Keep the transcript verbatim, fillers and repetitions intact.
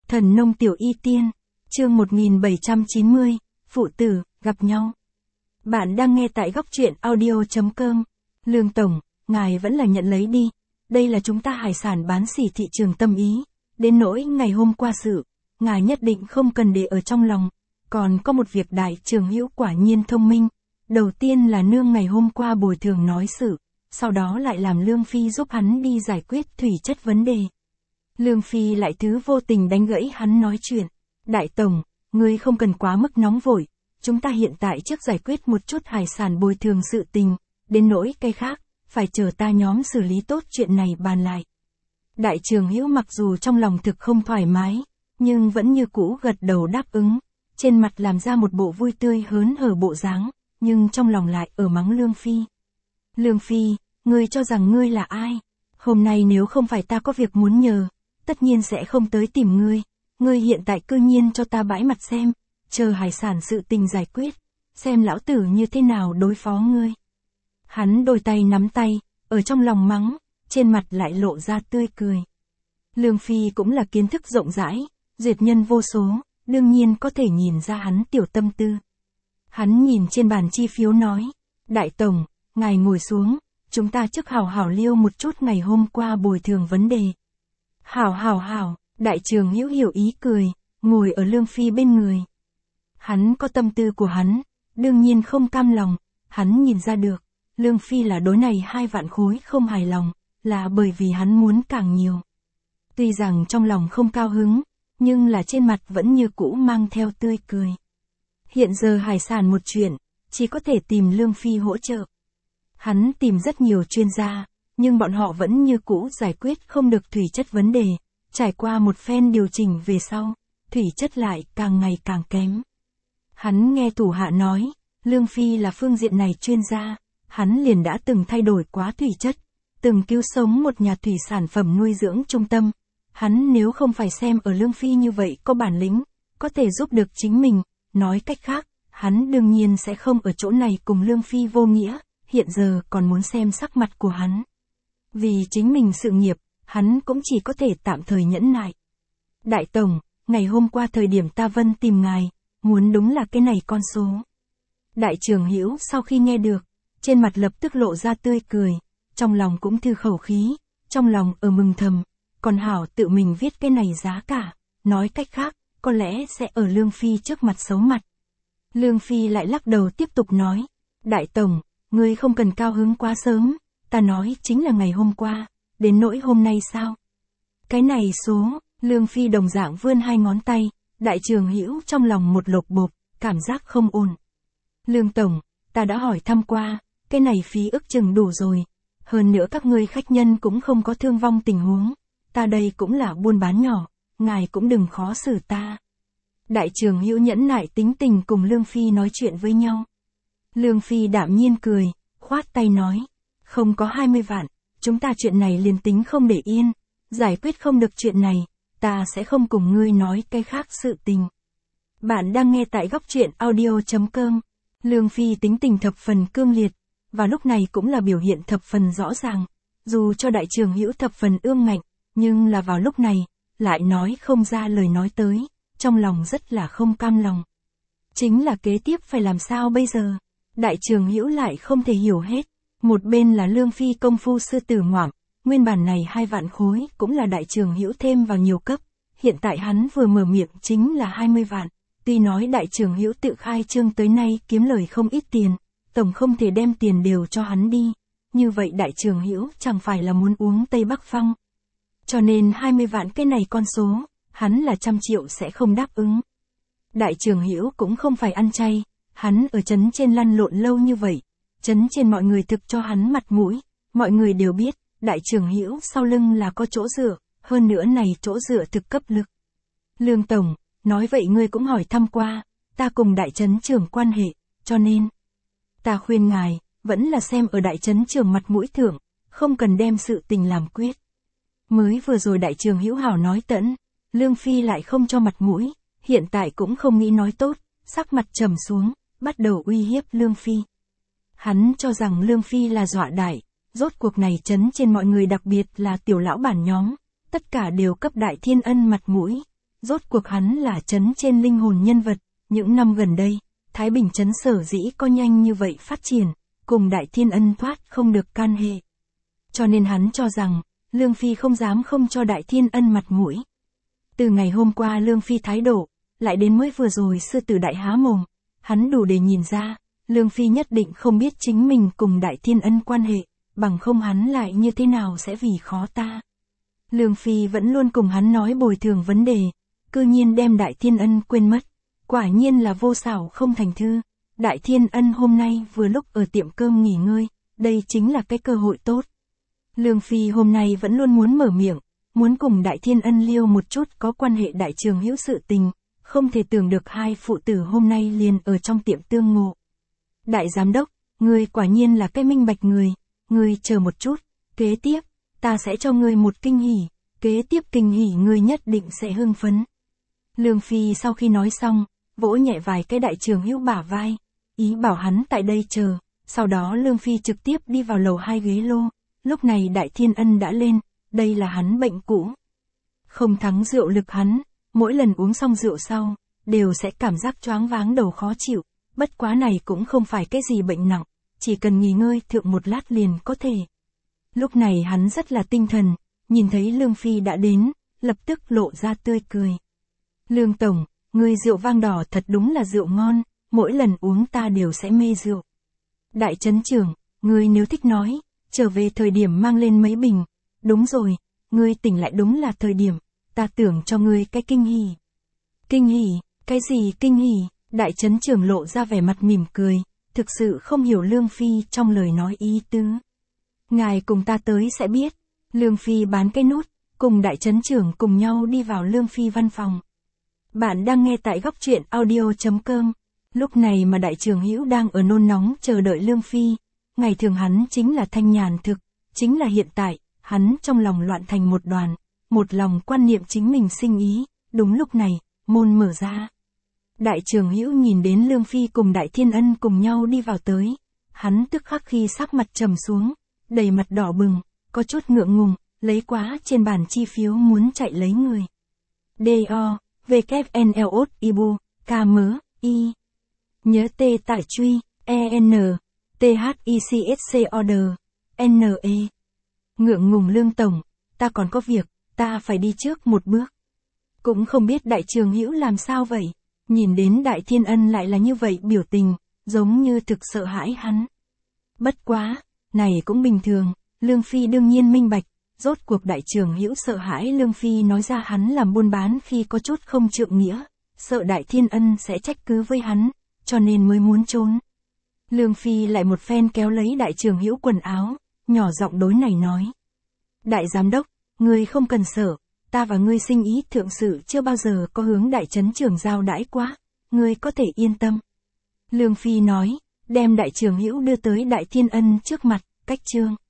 Thần nông tiểu y tiên, chương một nghìn bảy trăm chín mươi, phụ tử, gặp nhau. Bạn đang nghe tại góc truyện audio chấm com. Lương Tổng, ngài vẫn là nhận lấy đi. Đây là chúng ta hải sản bán sỉ thị trường Tâm Ý. Đến nỗi ngày hôm qua sự, ngài nhất định không cần để ở trong lòng. Còn có một việc đại trưởng hữu quả nhiên thông minh. Đầu tiên là nương ngày hôm qua bồi thường nói sự, sau đó lại làm Lương Phi giúp hắn đi giải quyết thủy chất vấn đề. Lương Phi lại thứ vô tình đánh gãy hắn nói chuyện. Đại Tổng, ngươi không cần quá mức nóng vội. Chúng ta hiện tại trước giải quyết một chút hải sản bồi thường sự tình, đến nỗi cái khác, phải chờ ta nhóm xử lý tốt chuyện này bàn lại. Đại trưởng hữu mặc dù trong lòng thực không thoải mái, nhưng vẫn như cũ gật đầu đáp ứng, trên mặt làm ra một bộ vui tươi hớn hở bộ dáng, nhưng trong lòng lại ở mắng Lương Phi. Lương Phi, ngươi cho rằng ngươi là ai? Hôm nay nếu không phải ta có việc muốn nhờ, tất nhiên sẽ không tới tìm ngươi. Ngươi hiện tại cư nhiên cho ta bãi mặt xem, chờ hải sản sự tình giải quyết, xem lão tử như thế nào đối phó ngươi. Hắn đôi tay nắm tay, ở trong lòng mắng, trên mặt lại lộ ra tươi cười. Lương Phi cũng là kiến thức rộng rãi, duyệt nhân vô số, đương nhiên có thể nhìn ra hắn tiểu tâm tư. Hắn nhìn trên bàn chi phiếu nói, Đại Tổng, ngài ngồi xuống, chúng ta trước hảo hảo liêu một chút ngày hôm qua bồi thường vấn đề. Hảo hảo hảo, đại trưởng hữu hiểu ý cười, ngồi ở Lương Phi bên người. Hắn có tâm tư của hắn, đương nhiên không cam lòng, hắn nhìn ra được, Lương Phi là đối này hai vạn khối không hài lòng, là bởi vì hắn muốn càng nhiều. Tuy rằng trong lòng không cao hứng, nhưng là trên mặt vẫn như cũ mang theo tươi cười. Hiện giờ hải sản một chuyện, chỉ có thể tìm Lương Phi hỗ trợ. Hắn tìm rất nhiều chuyên gia, nhưng bọn họ vẫn như cũ giải quyết không được thủy chất vấn đề, trải qua một phen điều chỉnh về sau, thủy chất lại càng ngày càng kém. Hắn nghe thủ hạ nói, Lương Phi là phương diện này chuyên gia, hắn liền đã từng thay đổi quá thủy chất, từng cứu sống một nhà thủy sản phẩm nuôi dưỡng trung tâm. Hắn nếu không phải xem ở Lương Phi như vậy có bản lĩnh, có thể giúp được chính mình, nói cách khác, hắn đương nhiên sẽ không ở chỗ này cùng Lương Phi vô nghĩa, hiện giờ còn muốn xem sắc mặt của hắn. Vì chính mình sự nghiệp, hắn cũng chỉ có thể tạm thời nhẫn nại. Đại Tổng, ngày hôm qua thời điểm ta Vân tìm ngài, muốn đúng là cái này con số. Đại trưởng hữu sau khi nghe được, trên mặt lập tức lộ ra tươi cười, trong lòng cũng thư khẩu khí, trong lòng ở mừng thầm, còn hảo tự mình viết cái này giá cả, nói cách khác, có lẽ sẽ ở Lương Phi trước mặt xấu mặt. Lương Phi lại lắc đầu tiếp tục nói, Đại Tổng, ngươi không cần cao hứng quá sớm, ta nói chính là ngày hôm qua, đến nỗi hôm nay sao? Cái này số, Lương Phi đồng dạng vươn hai ngón tay, đại trưởng hữu trong lòng một lột bột, cảm giác không ổn. Lương Tổng, ta đã hỏi thăm qua, cái này phí ước chừng đủ rồi, hơn nữa các ngươi khách nhân cũng không có thương vong tình huống, ta đây cũng là buôn bán nhỏ, ngài cũng đừng khó xử ta. Đại trưởng hữu nhẫn nại tính tình cùng Lương Phi nói chuyện với nhau. Lương Phi đạm nhiên cười, khoát tay nói, không có hai mươi vạn, chúng ta chuyện này liền tính không để yên, giải quyết không được chuyện này, ta sẽ không cùng ngươi nói cái khác sự tình. Bạn đang nghe tại góc truyện audio chấm com. Lương Phi tính tình thập phần cương liệt, và lúc này cũng là biểu hiện thập phần rõ ràng, dù cho đại trưởng hữu thập phần ương ngạnh, nhưng là vào lúc này, lại nói không ra lời nói tới, trong lòng rất là không cam lòng. Chính là kế tiếp phải làm sao bây giờ? Đại trưởng hữu lại không thể hiểu hết. Một bên là Lương Phi công phu sư tử ngoạm, nguyên bản này hai vạn khối cũng là đại trưởng hữu thêm vào nhiều cấp, hiện tại hắn vừa mở miệng chính là hai mươi vạn, tuy nói đại trưởng hữu tự khai trương tới nay kiếm lời không ít tiền, tổng không thể đem tiền đều cho hắn đi, như vậy đại trưởng hữu chẳng phải là muốn uống Tây Bắc Phong. Cho nên hai mươi vạn cái này con số, hắn là trăm triệu sẽ không đáp ứng. Đại trưởng hữu cũng không phải ăn chay, hắn ở trấn trên lăn lộn lâu như vậy. Trấn trên mọi người thực cho hắn mặt mũi, mọi người đều biết, đại trưởng hữu sau lưng là có chỗ dựa, hơn nữa này chỗ dựa thực cấp lực. Lương Tổng, nói vậy ngươi cũng hỏi thăm qua, ta cùng đại trấn trưởng quan hệ, cho nên, ta khuyên ngài, vẫn là xem ở đại trấn trưởng mặt mũi thưởng, không cần đem sự tình làm quyết. Mới vừa rồi đại trưởng hữu hảo nói tẫn, Lương Phi lại không cho mặt mũi, hiện tại cũng không nghĩ nói tốt, sắc mặt trầm xuống, bắt đầu uy hiếp Lương Phi. Hắn cho rằng Lương Phi là dọa đại, rốt cuộc này trấn trên mọi người đặc biệt là tiểu lão bản nhóm, tất cả đều cấp đại thiên ân mặt mũi, rốt cuộc hắn là trấn trên linh hồn nhân vật, những năm gần đây, Thái Bình trấn sở dĩ có nhanh như vậy phát triển, cùng Đại Thiên Ân thoát không được can hệ. Cho nên hắn cho rằng, Lương Phi không dám không cho Đại Thiên Ân mặt mũi. Từ ngày hôm qua Lương Phi thái độ, lại đến mới vừa rồi sư tử đại há mồm, hắn đủ để nhìn ra, Lương Phi nhất định không biết chính mình cùng Đại Thiên Ân quan hệ, bằng không hắn lại như thế nào sẽ vì khó ta. Lương Phi vẫn luôn cùng hắn nói bồi thường vấn đề, cư nhiên đem Đại Thiên Ân quên mất, quả nhiên là vô xảo không thành thư. Đại Thiên Ân hôm nay vừa lúc ở tiệm cơm nghỉ ngơi, đây chính là cái cơ hội tốt. Lương Phi hôm nay vẫn luôn muốn mở miệng, muốn cùng Đại Thiên Ân liêu một chút có quan hệ đại trường hữu sự tình, không thể tưởng được hai phụ tử hôm nay liền ở trong tiệm tương ngộ. Đại giám đốc, ngươi quả nhiên là cái minh bạch người, ngươi chờ một chút, kế tiếp, ta sẽ cho ngươi một kinh hỉ, kế tiếp kinh hỉ ngươi nhất định sẽ hưng phấn. Lương Phi sau khi nói xong, vỗ nhẹ vài cái đại trường hữu bả vai, ý bảo hắn tại đây chờ, sau đó Lương Phi trực tiếp đi vào lầu hai ghế lô, lúc này Đại Thiên Ân đã lên, đây là hắn bệnh cũ. Không thắng rượu lực hắn, mỗi lần uống xong rượu sau, đều sẽ cảm giác choáng váng đầu khó chịu, bất quá này cũng không phải cái gì bệnh nặng, chỉ cần nghỉ ngơi thượng một lát liền có thể. Lúc này hắn rất là tinh thần, nhìn thấy Lương Phi đã đến, lập tức lộ ra tươi cười. Lương Tổng, người rượu vang đỏ thật đúng là rượu ngon, mỗi lần uống ta đều sẽ mê rượu. Đại trấn trưởng, ngươi nếu thích nói, trở về thời điểm mang lên mấy bình. Đúng rồi, ngươi tỉnh lại đúng là thời điểm, ta tưởng cho ngươi cái kinh hỉ. Kinh hỉ, cái gì kinh hỉ? Đại trấn trưởng lộ ra vẻ mặt mỉm cười, thực sự không hiểu Lương Phi trong lời nói ý tứ. Ngài cùng ta tới sẽ biết. Lương Phi bán cái nút, cùng đại trấn trưởng cùng nhau đi vào Lương Phi văn phòng. Bạn đang nghe tại góc truyện audio chấm com. Lúc này mà đại trưởng hữu đang ở nôn nóng chờ đợi Lương Phi. Ngày thường hắn chính là thanh nhàn thực, chính là hiện tại, hắn trong lòng loạn thành một đoàn, một lòng quan niệm chính mình sinh ý. Đúng lúc này, môn mở ra. Đại trưởng hữu nhìn đến Lương Phi cùng Đại Thiên Ân cùng nhau đi vào tới. Hắn tức khắc khi sắc mặt trầm xuống, đầy mặt đỏ bừng, có chút ngượng ngùng, lấy quá trên bàn chi phiếu muốn chạy lấy người. D.O. W N L O I B U, K M I. Nhớ T tại truy, E N, T H I C S C order, N E. Ngượng ngùng Lương Tổng, ta còn có việc, ta phải đi trước một bước. Cũng không biết đại trường hữu làm sao vậy, nhìn đến Đại Thiên Ân lại là như vậy biểu tình, giống như thực sợ hãi hắn. Bất quá, này cũng bình thường, Lương Phi đương nhiên minh bạch, rốt cuộc đại trưởng hữu sợ hãi Lương Phi nói ra hắn làm buôn bán khi có chút không trượng nghĩa, sợ Đại Thiên Ân sẽ trách cứ với hắn, cho nên mới muốn trốn. Lương Phi lại một phen kéo lấy đại trưởng hữu quần áo, nhỏ giọng đối này nói. Đại giám đốc, ngươi không cần sợ, ta và ngươi sinh ý thượng sự chưa bao giờ có hướng đại trấn trưởng giao đãi quá, ngươi có thể yên tâm. Lương Phi nói, đem đại trưởng hữu đưa tới Đại Thiên Ân trước mặt, cách trương.